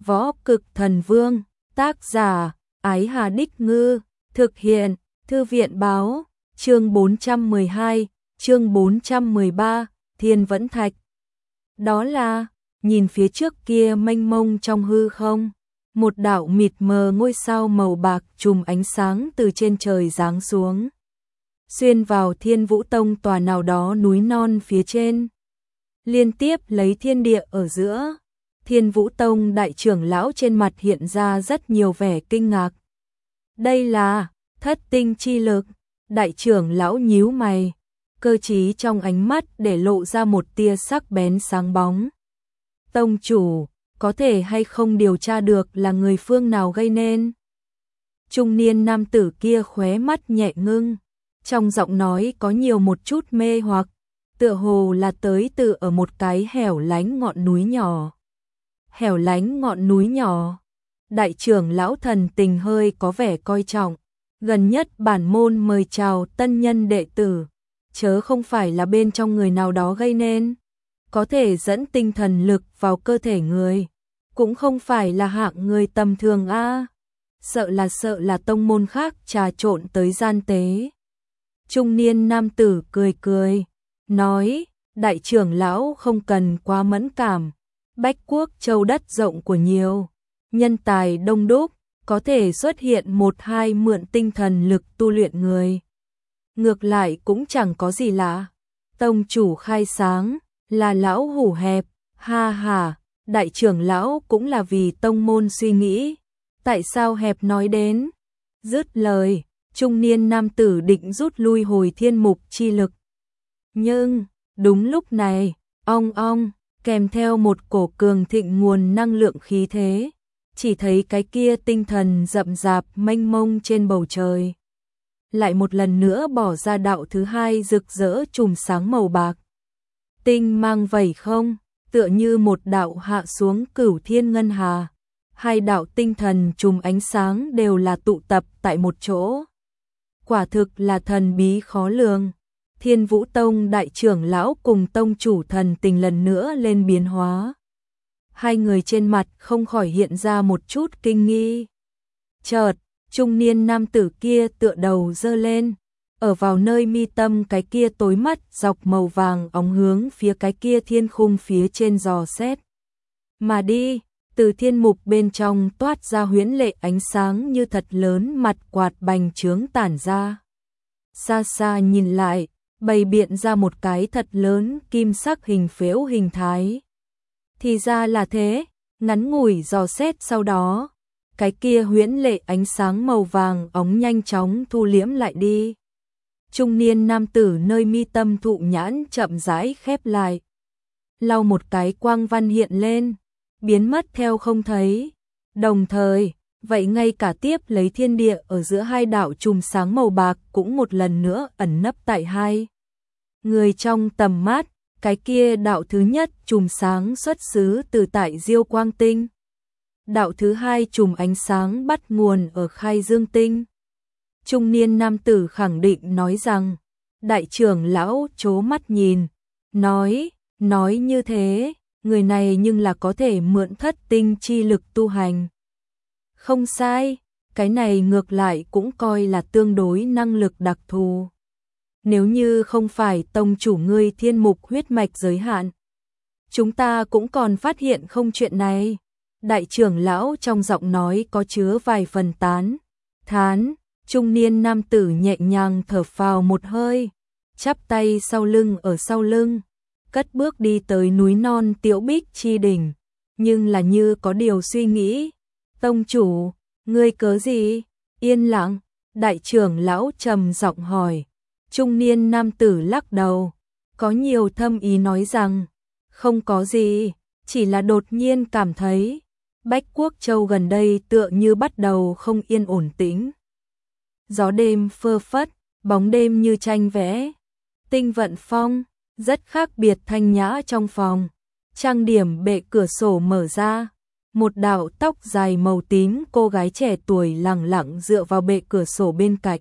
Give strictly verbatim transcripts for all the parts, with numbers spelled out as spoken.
Võ Cực Thần Vương, tác giả, Ái Hà Đích Ngư, thực hiện, Thư viện báo, chương bốn trăm mười hai, chương bốn trăm mười ba, Thiên Vẫn Thạch. Đó là, nhìn phía trước kia mênh mông trong hư không, một đạo mịt mờ ngôi sao màu bạc chùm ánh sáng từ trên trời giáng xuống, xuyên vào Thiên Vũ Tông tòa nào đó núi non phía trên, liên tiếp lấy thiên địa ở giữa. Thiên Vũ Tông đại trưởng lão trên mặt hiện ra rất nhiều vẻ kinh ngạc. Đây là thất tinh chi lực. Đại trưởng lão nhíu mày, cơ trí trong ánh mắt để lộ ra một tia sắc bén sáng bóng. Tông chủ, có thể hay không điều tra được là người phương nào gây nên? Trung niên nam tử kia khóe mắt nhẹ ngưng, trong giọng nói có nhiều một chút mê hoặc, tựa hồ là tới từ ở một cái hẻo lánh ngọn núi nhỏ. Hẻo lánh ngọn núi nhỏ. Đại trưởng lão thần tình hơi có vẻ coi trọng, gần nhất bản môn mời chào tân nhân đệ tử, chớ không phải là bên trong người nào đó gây nên, có thể dẫn tinh thần lực vào cơ thể người, cũng không phải là hạng người tầm thường a. À. Sợ là sợ là tông môn khác trà trộn tới gian tế. Trung niên nam tử cười cười, nói, đại trưởng lão không cần quá mẫn cảm, Bách Quốc châu đất rộng của nhiều, nhân tài đông đúc, có thể xuất hiện một hai mượn tinh thần lực tu luyện người. Ngược lại cũng chẳng có gì lạ. Tông chủ khai sáng, là lão hủ hẹp, ha ha, đại trưởng lão cũng là vì tông môn suy nghĩ. Tại sao hẹp nói đến? Dứt lời, trung niên nam tử định rút lui hồi thiên mục chi lực. Nhưng, đúng lúc này, ong ong, kèm theo một cổ cường thịnh nguồn năng lượng khí thế. Chỉ thấy cái kia tinh thần rậm rạp mênh mông trên bầu trời. Lại một lần nữa bỏ ra đạo thứ hai rực rỡ chùm sáng màu bạc. Tinh mang vẩy không, tựa như một đạo hạ xuống cửu thiên ngân hà. Hai đạo tinh thần chùm ánh sáng đều là tụ tập tại một chỗ. Quả thực là thần bí khó lường. Thiên Vũ Tông đại trưởng lão cùng tông chủ thần tình lần nữa lên biến hóa. Hai người trên mặt không khỏi hiện ra một chút kinh nghi. Chợt, trung niên nam tử kia tựa đầu giơ lên, ở vào nơi mi tâm cái kia tối mắt dọc màu vàng óng hướng phía cái kia thiên khung phía trên dò xét. Mà đi, từ thiên mục bên trong toát ra huyễn lệ ánh sáng như thật lớn mặt quạt bành trướng tản ra. Xa xa nhìn lại, bày biện ra một cái thật lớn kim sắc hình phễu hình thái. Thì ra là thế, ngắn ngủi dò xét sau đó, cái kia huyễn lệ ánh sáng màu vàng óng nhanh chóng thu liễm lại đi. Trung niên nam tử nơi mi tâm thụ nhãn chậm rãi khép lại. Lau một cái quang văn hiện lên, biến mất theo không thấy. Đồng thời, vậy ngay cả tiếp lấy thiên địa ở giữa hai đạo chùm sáng màu bạc cũng một lần nữa ẩn nấp tại hai người trong tầm mắt. Cái kia đạo thứ nhất chùm sáng xuất xứ từ tại Diêu Quang Tinh. Đạo thứ hai chùm ánh sáng bắt nguồn ở Khai Dương Tinh. Trung niên nam tử khẳng định nói rằng, đại trưởng lão chố mắt nhìn, nói, nói như thế, người này nhưng là có thể mượn thất tinh chi lực tu hành. Không sai, cái này ngược lại cũng coi là tương đối năng lực đặc thù. Nếu như không phải tông chủ ngươi thiên mục huyết mạch giới hạn, chúng ta cũng còn phát hiện không chuyện này. Đại trưởng lão trong giọng nói có chứa vài phần tán, thán, trung niên nam tử nhẹ nhàng thở phào một hơi, chắp tay sau lưng ở sau lưng, cất bước đi tới núi non Tiểu Bích chi đỉnh, nhưng là như có điều suy nghĩ. Tông chủ, ngươi cớ gì? Yên lặng, đại trưởng lão trầm giọng hỏi. Trung niên nam tử lắc đầu, có nhiều thâm ý nói rằng, không có gì, chỉ là đột nhiên cảm thấy, Bách Quốc Châu gần đây tựa như bắt đầu không yên ổn tĩnh. Gió đêm phơ phất, bóng đêm như tranh vẽ, tinh vận phong, rất khác biệt thanh nhã trong phòng, trang điểm bệ cửa sổ mở ra, một đạo tóc dài màu tím cô gái trẻ tuổi lẳng lặng dựa vào bệ cửa sổ bên cạnh.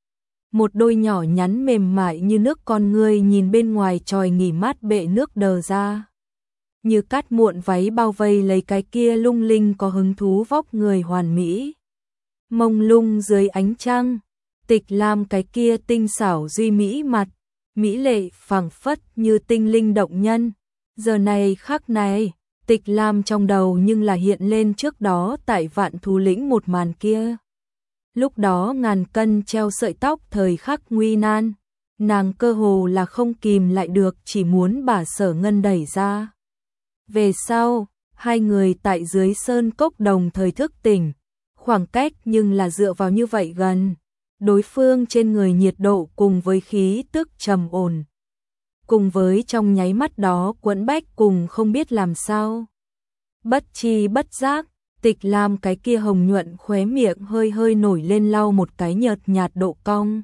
Một đôi nhỏ nhắn mềm mại như nước con ngươi nhìn bên ngoài tròi nghỉ mát bệ nước đờ ra. như cát muộn váy bao vây lấy cái kia lung linh có hứng thú vóc người hoàn mỹ. Mông lung dưới ánh trăng, Tịch Lam cái kia tinh xảo duy mỹ mặt, mỹ lệ phảng phất như tinh linh động nhân. Giờ này khắc này, Tịch Lam trong đầu nhưng là hiện lên trước đó tại Vạn Thú Lĩnh một màn kia. Lúc đó ngàn cân treo sợi tóc thời khắc nguy nan, nàng cơ hồ là không kìm lại được chỉ muốn bà Sở Ngân đẩy ra. Về sau, hai người tại dưới sơn cốc đồng thời thức tỉnh, khoảng cách nhưng là dựa vào như vậy gần. Đối phương trên người nhiệt độ cùng với khí tức trầm ổn, cùng với trong nháy mắt đó quẫn bách cùng không biết làm sao. Bất chi bất giác, Tịch Lam cái kia hồng nhuận khóe miệng hơi hơi nổi lên lau một cái nhợt nhạt độ cong.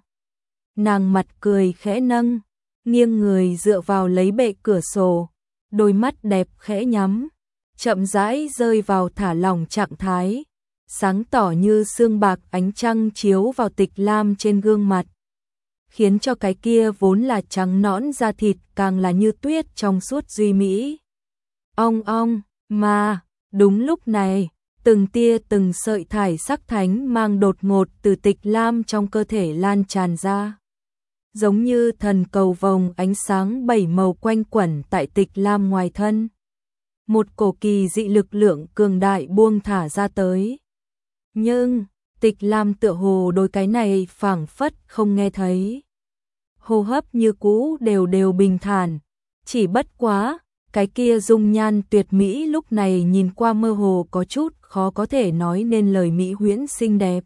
Nàng mặt cười khẽ nâng, nghiêng người dựa vào lấy bệ cửa sổ, đôi mắt đẹp khẽ nhắm, chậm rãi rơi vào thả lỏng trạng thái. Sáng tỏ như sương bạc ánh trăng chiếu vào Tịch Lam trên gương mặt, khiến cho cái kia vốn là trắng nõn da thịt càng là như tuyết trong suốt duy mỹ. Ong ong, mà, đúng lúc này, từng tia từng sợi thải sắc thánh mang đột ngột từ Tịch Lam trong cơ thể lan tràn ra. Giống như thần cầu vồng ánh sáng bảy màu quanh quẩn tại Tịch Lam ngoài thân. Một cổ kỳ dị lực lượng cường đại buông thả ra tới. Nhưng, Tịch Lam tựa hồ đôi cái này phảng phất không nghe thấy. Hô hấp như cũ đều đều bình thản, chỉ bất quá, cái kia dung nhan tuyệt mỹ lúc này nhìn qua mơ hồ có chút khó có thể nói nên lời mỹ huyễn xinh đẹp.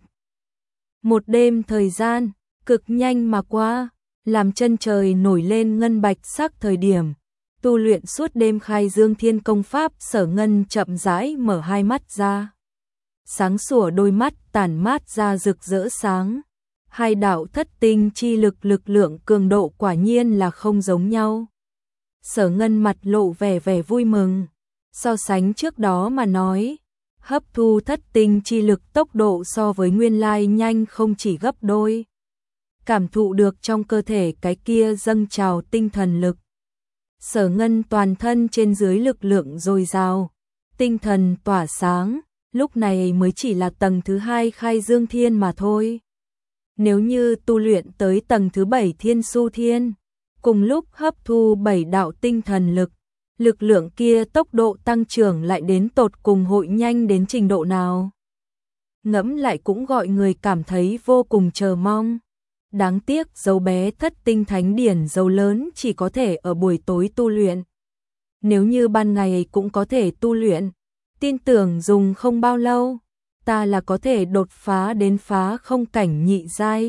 Một đêm thời gian, cực nhanh mà qua, làm chân trời nổi lên ngân bạch sắc thời điểm. Tu luyện suốt đêm khai dương thiên công pháp Sở Ngân chậm rãi mở hai mắt ra. Sáng sủa đôi mắt tản mát ra rực rỡ sáng. Hai đạo thất tinh chi lực lực lượng cường độ quả nhiên là không giống nhau. Sở Ngân mặt lộ vẻ vẻ vui mừng. So sánh trước đó mà nói, hấp thu thất tinh chi lực tốc độ so với nguyên lai nhanh không chỉ gấp đôi. Cảm thụ được trong cơ thể cái kia dâng trào tinh thần lực. Sở Ngân toàn thân trên dưới lực lượng dồi dào, tinh thần tỏa sáng, lúc này mới chỉ là tầng thứ hai khai dương thiên mà thôi. Nếu như tu luyện tới tầng thứ bảy thiên su thiên, cùng lúc hấp thu bảy đạo tinh thần lực, lực lượng kia tốc độ tăng trưởng lại đến tột cùng hội nhanh đến trình độ nào. Ngẫm lại cũng gọi người cảm thấy vô cùng chờ mong. Đáng tiếc dấu bé thất tinh thánh điển dấu lớn chỉ có thể ở buổi tối tu luyện. Nếu như ban ngày cũng có thể tu luyện, tin tưởng dùng không bao lâu, ta là có thể đột phá đến phá không cảnh nhị giai.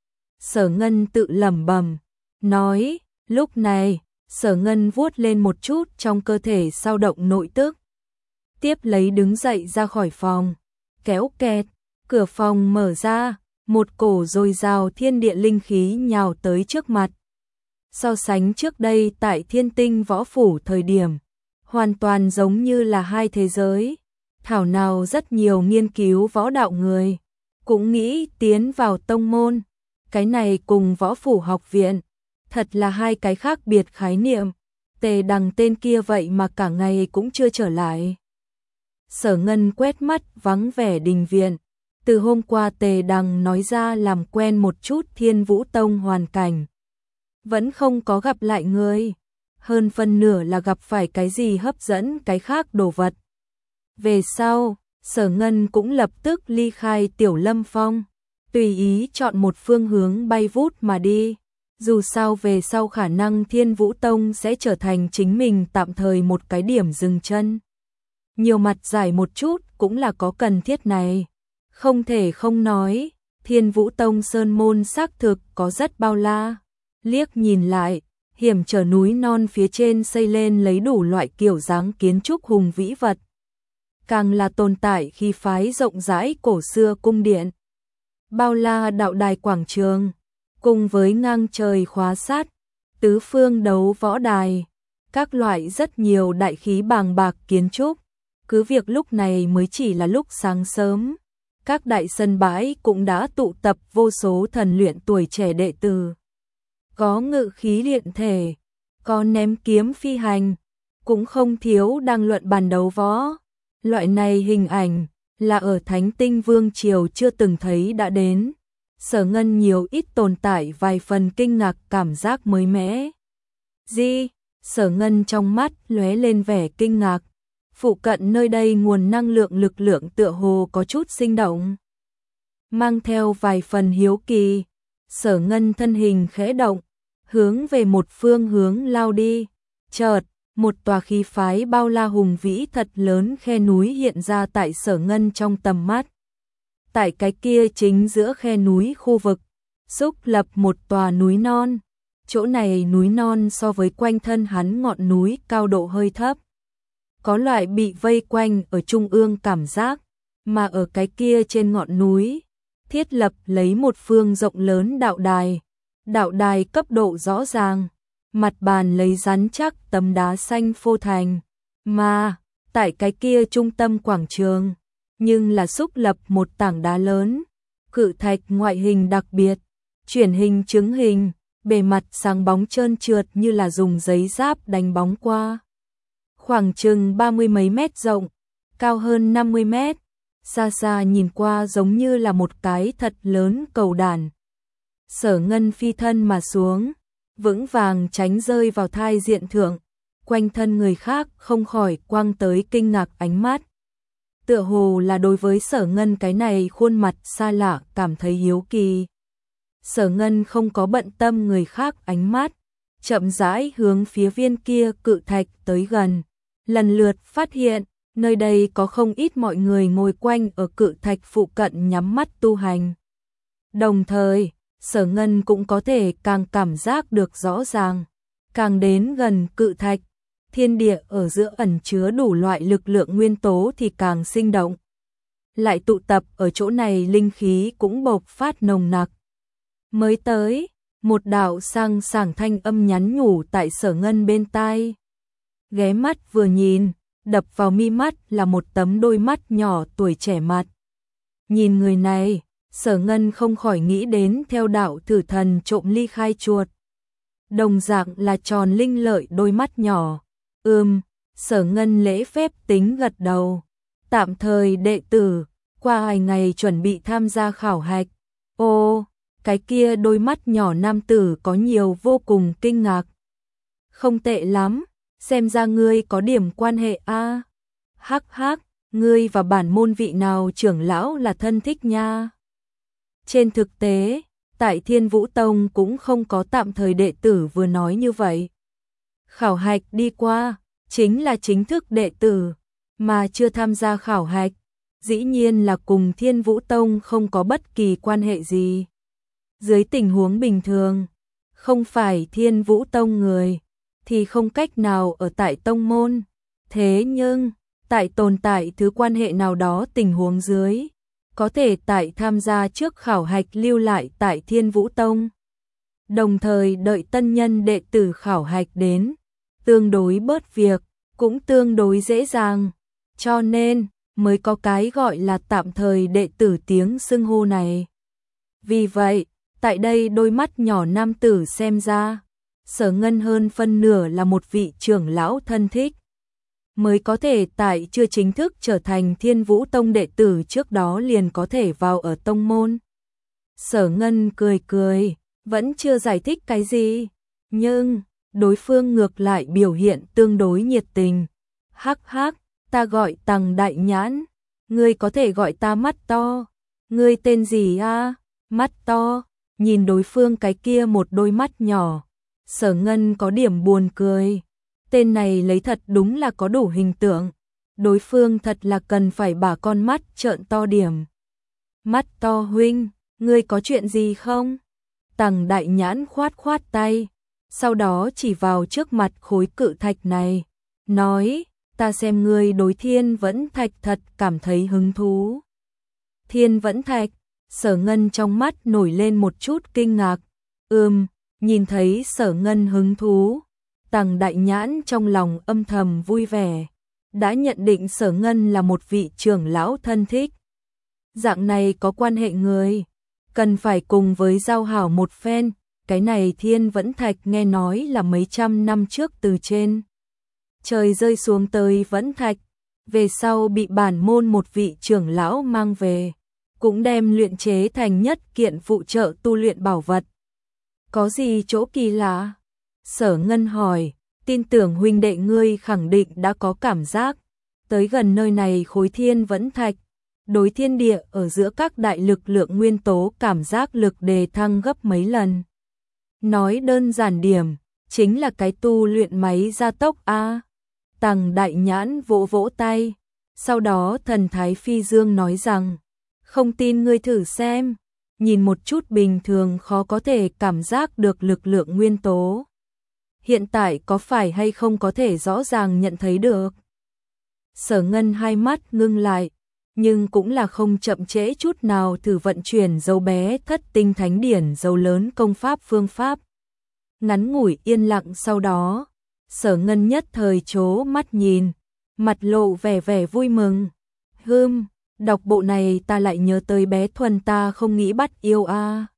Sở Ngân tự lẩm bẩm, nói, lúc này, Sở Ngân vuốt lên một chút trong cơ thể sao động nội tức. Tiếp lấy đứng dậy ra khỏi phòng, kéo kẹt, cửa phòng mở ra, một cổ dồi dào thiên địa linh khí nhào tới trước mặt. So sánh trước đây tại Thiên Tinh Võ Phủ thời điểm, hoàn toàn giống như là hai thế giới. Thảo nào rất nhiều nghiên cứu võ đạo người, cũng nghĩ tiến vào tông môn. Cái này cùng Võ Phủ học viện, thật là hai cái khác biệt khái niệm. Tề Đằng tên kia vậy mà cả ngày cũng chưa trở lại. Sở Ngân quét mắt vắng vẻ đình viện. Từ hôm qua Tề Đằng nói ra làm quen một chút Thiên Vũ Tông hoàn cảnh. Vẫn không có gặp lại người. Hơn phân nửa là gặp phải cái gì hấp dẫn cái khác đồ vật. Về sau, Sở Ngân cũng lập tức ly khai Tiểu Lâm Phong. Tùy ý chọn một phương hướng bay vút mà đi. Dù sao về sau khả năng Thiên Vũ Tông sẽ trở thành chính mình tạm thời một cái điểm dừng chân. Nhiều mặt giải một chút cũng là có cần thiết này. Không thể không nói, Thiên Vũ Tông sơn môn xác thực có rất bao la. Liếc nhìn lại, hiểm trở núi non phía trên xây lên lấy đủ loại kiểu dáng kiến trúc hùng vĩ vật. Càng là tồn tại khí phái rộng rãi cổ xưa cung điện. Bao la đạo đài quảng trường, cùng với ngang trời khóa sát, tứ phương đấu võ đài, các loại rất nhiều đại khí bàng bạc kiến trúc. Cứ việc lúc này mới chỉ là lúc sáng sớm, các đại sân bãi cũng đã tụ tập vô số thần luyện tuổi trẻ đệ tử. Có ngự khí luyện thể, có ném kiếm phi hành, cũng không thiếu đang luận bàn đấu võ. Loại này hình ảnh là ở Thánh Tinh Vương Triều chưa từng thấy đã đến. Sở Ngân nhiều ít tồn tại vài phần kinh ngạc cảm giác mới mẻ. Gì? Sở Ngân trong mắt lóe lên vẻ kinh ngạc. Phụ cận nơi đây nguồn năng lượng lực lượng tựa hồ có chút sinh động. Mang theo vài phần hiếu kỳ, Sở Ngân thân hình khẽ động, hướng về một phương hướng lao đi. Chợt, một tòa khí phái bao la hùng vĩ thật lớn khe núi hiện ra tại Sở Ngân trong tầm mắt. Tại cái kia chính giữa khe núi khu vực, xúc lập một tòa núi non. Chỗ này núi non so với quanh thân hắn ngọn núi cao độ hơi thấp. Có loại bị vây quanh ở trung ương cảm giác, mà ở cái kia trên ngọn núi, thiết lập lấy một phương rộng lớn đạo đài. Đạo đài cấp độ rõ ràng, mặt bàn lấy rắn chắc tấm đá xanh phô thành, mà tại cái kia trung tâm quảng trường, nhưng là xúc lập một tảng đá lớn, cự thạch ngoại hình đặc biệt, chuyển hình chứng hình, bề mặt sáng bóng trơn trượt như là dùng giấy giáp đánh bóng qua. Khoảng chừng ba mươi mấy mét rộng, cao hơn năm mươi mét, xa xa nhìn qua giống như là một cái thật lớn cầu đàn. Sở Ngân phi thân mà xuống, vững vàng tránh rơi vào thai diện thượng, quanh thân người khác không khỏi quăng tới kinh ngạc ánh mắt. Tựa hồ là đối với Sở Ngân cái này khuôn mặt xa lạ cảm thấy hiếu kỳ. Sở Ngân không có bận tâm người khác ánh mắt, chậm rãi hướng phía viên kia cự thạch tới gần, lần lượt phát hiện, nơi đây có không ít mọi người ngồi quanh ở cự thạch phụ cận nhắm mắt tu hành. Đồng thời, Sở Ngân cũng có thể càng cảm giác được rõ ràng, càng đến gần cự thạch, thiên địa ở giữa ẩn chứa đủ loại lực lượng nguyên tố thì càng sinh động. Lại tụ tập ở chỗ này linh khí cũng bộc phát nồng nặc. Mới tới, một đạo sang sảng thanh âm nhắn nhủ tại Sở Ngân bên tai. Ghé mắt vừa nhìn, đập vào mi mắt là một tấm đôi mắt nhỏ tuổi trẻ mặt. Nhìn người này, Sở Ngân không khỏi nghĩ đến theo đạo thử thần trộm ly khai chuột. Đồng dạng là tròn linh lợi đôi mắt nhỏ. Ừm, Sở Ngân lễ phép tính gật đầu. Tạm thời đệ tử, qua vài ngày chuẩn bị tham gia khảo hạch. Ô, cái kia đôi mắt nhỏ nam tử có nhiều vô cùng kinh ngạc. Không tệ lắm, xem ra ngươi có điểm quan hệ a. Hắc hắc, ngươi và bản môn vị nào trưởng lão là thân thích nha. Trên thực tế, tại Thiên Vũ Tông cũng không có tạm thời đệ tử vừa nói như vậy. Khảo hạch đi qua, chính là chính thức đệ tử, mà chưa tham gia khảo hạch, dĩ nhiên là cùng Thiên Vũ Tông không có bất kỳ quan hệ gì. Dưới tình huống bình thường, không phải Thiên Vũ Tông người, thì không cách nào ở tại tông môn. Thế nhưng, tại tồn tại thứ quan hệ nào đó tình huống dưới, có thể tại tham gia trước khảo hạch lưu lại tại Thiên Vũ Tông. Đồng thời đợi tân nhân đệ tử khảo hạch đến, tương đối bớt việc, cũng tương đối dễ dàng. Cho nên, mới có cái gọi là tạm thời đệ tử tiếng xưng hô này. Vì vậy, tại đây đôi mắt nhỏ nam tử xem ra, Sở Ngân hơn phân nửa là một vị trưởng lão thân thích. Mới có thể tại chưa chính thức trở thành Thiên Vũ Tông đệ tử trước đó liền có thể vào ở tông môn. Sở Ngân cười cười, vẫn chưa giải thích cái gì, nhưng đối phương ngược lại biểu hiện tương đối nhiệt tình. Hắc hắc, ta gọi Tằng Đại Nhãn, ngươi có thể gọi ta mắt to. Ngươi tên gì a? Mắt to. Nhìn đối phương cái kia một đôi mắt nhỏ, Sở Ngân có điểm buồn cười. Tên này lấy thật đúng là có đủ hình tượng. Đối phương thật là cần phải bả con mắt trợn to điểm. Mắt to huynh, ngươi có chuyện gì không? Tằng Đại Nhãn khoát khoát tay, sau đó chỉ vào trước mặt khối cự thạch này, nói, ta xem ngươi đối Thiên Vẫn Thạch thật cảm thấy hứng thú. Thiên Vẫn Thạch, Sở Ngân trong mắt nổi lên một chút kinh ngạc. Ừm, nhìn thấy Sở Ngân hứng thú, Tằng Đại Nhãn trong lòng âm thầm vui vẻ, đã nhận định Sở Ngân là một vị trưởng lão thân thích. Dạng này có quan hệ người, cần phải cùng với giao hảo một phen. Cái này Thiên Vẫn Thạch nghe nói là mấy trăm năm trước từ trên trời rơi xuống tới Vẫn Thạch, về sau bị bản môn một vị trưởng lão mang về, cũng đem luyện chế thành nhất kiện phụ trợ tu luyện bảo vật. Có gì chỗ kỳ lạ? Sở Ngân hỏi, tin tưởng huynh đệ ngươi khẳng định đã có cảm giác, tới gần nơi này khối thiên Vẫn Thạch, đối thiên địa ở giữa các đại lực lượng nguyên tố cảm giác lực đề thăng gấp mấy lần. Nói đơn giản điểm, chính là cái tu luyện máy gia tốc a. Tằng Đại Nhãn vỗ vỗ tay, sau đó thần thái phi dương nói rằng, không tin ngươi thử xem, nhìn một chút bình thường khó có thể cảm giác được lực lượng nguyên tố. Hiện tại có phải hay không có thể rõ ràng nhận thấy được? Sở Ngân hai mắt ngưng lại, nhưng cũng là không chậm trễ chút nào thử vận chuyển dấu bé thất tinh thánh điển dấu lớn công pháp phương pháp. Ngắn ngủi yên lặng sau đó, Sở Ngân nhất thời chố mắt nhìn, mặt lộ vẻ vẻ vui mừng. Hừm, đọc bộ này ta lại nhớ tới bé Thuần ta không nghĩ bắt yêu a.